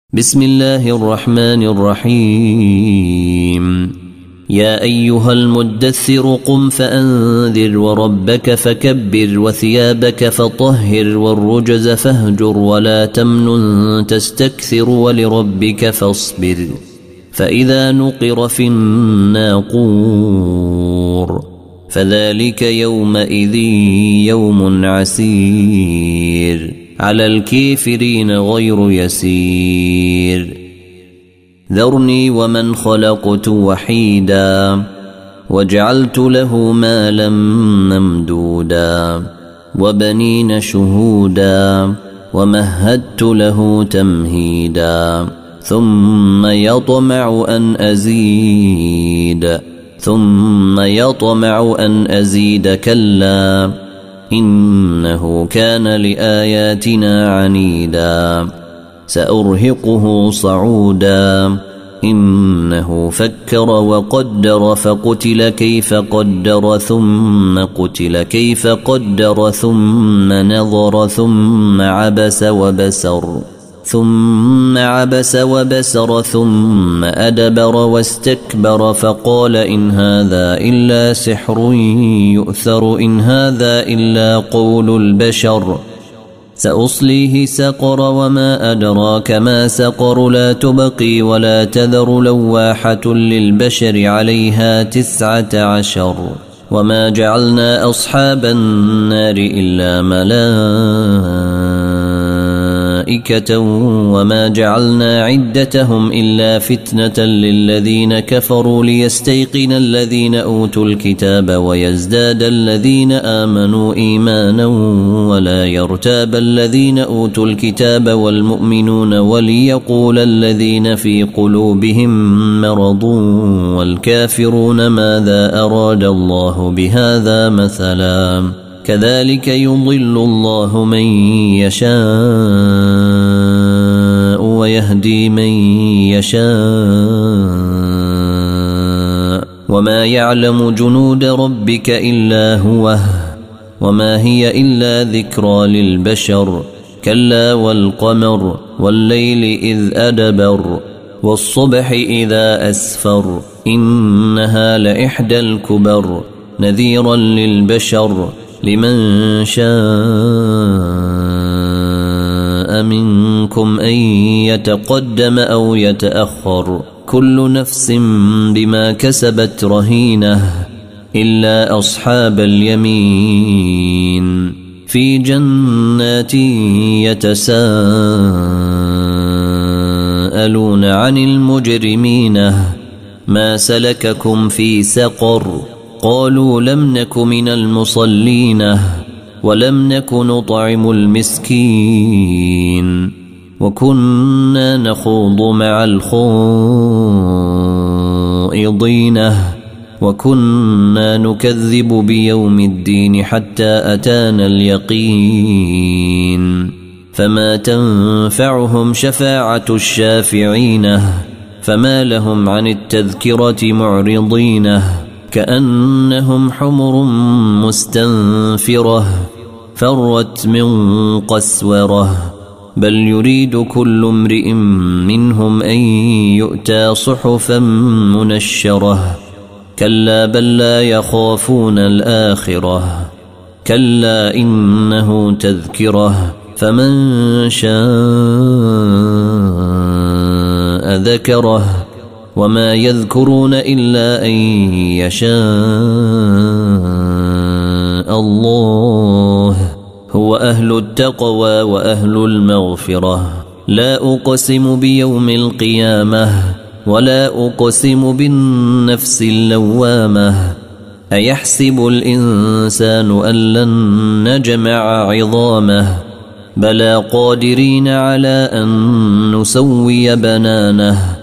بسم الله الرحمن الرحيم. يا أيها المدثر قم فأنذر وربك فكبر وثيابك فطهر والرجز فاهجر ولا تمنن تستكثر ولربك فاصبر فإذا نقر في الناقور فذلك يومئذ يوم عسير على الكافرين غير يسير. ذرني ومن خلقت وحيدا وجعلت له مالا ممدودا وبنين شهودا ومهدت له تمهيدا ثم يطمع أن أزيد كلا إنه كان لآياتنا عنيدا سأرهقه صعودا إنه فكر وقدر فقتل كيف قدر ثم قتل كيف قدر ثم نظر ثم عبس وبسر ثم أدبر واستكبر فقال إن هذا إلا سحر يؤثر إن هذا إلا قول البشر سأصليه سقر وما أدراك ما سقر لا تبقي ولا تذر لواحة للبشر عليها 19 وما جعلنا أصحاب النار إلا ملائكة وما جعلنا عدتهم إلا فتنة للذين كفروا ليستيقن الذين أوتوا الكتاب ويزداد الذين آمنوا إيمانا ولا يرتاب الذين أوتوا الكتاب والمؤمنون وليقول الذين في قلوبهم مرض والكافرون ماذا أراد الله بهذا مثلا كذلك يضل الله من يشاء ويهدي من يشاء وما يعلم جنود ربك إلا هو وما هي إلا ذكرى للبشر كلا والقمر والليل إذ أدبر والصبح إذا أسفر إنها لإحدى الكبر نذيرا للبشر لمن شاء منكم أن يتقدم أو يتأخر كل نفس بما كسبت رهينة إلا أصحاب اليمين في جنات يتساءلون عن المجرمين ما سلككم في سقر قالوا لم نك من المصلين ولم نك نطعم المسكين وكنا نخوض مع الخائضين وكنا نكذب بيوم الدين حتى أتانا اليقين فما تنفعهم شفاعة الشافعين فما لهم عن التذكرة معرضين كأنهم حمر مستنفرة فرت من قسورة بل يريد كل امرئ منهم أن يؤتى صحفا منشرة كلا بل لا يخافون الآخرة كلا إنه تذكرة فمن شاء ذكره وما يذكرون إلا أن يشاء الله هو أهل التقوى وأهل المغفرة لا أقسم بيوم القيامة ولا أقسم بالنفس اللوامة أيحسب الإنسان أن لن نجمع عظامه بلى قادرين على أن نسوي بنانه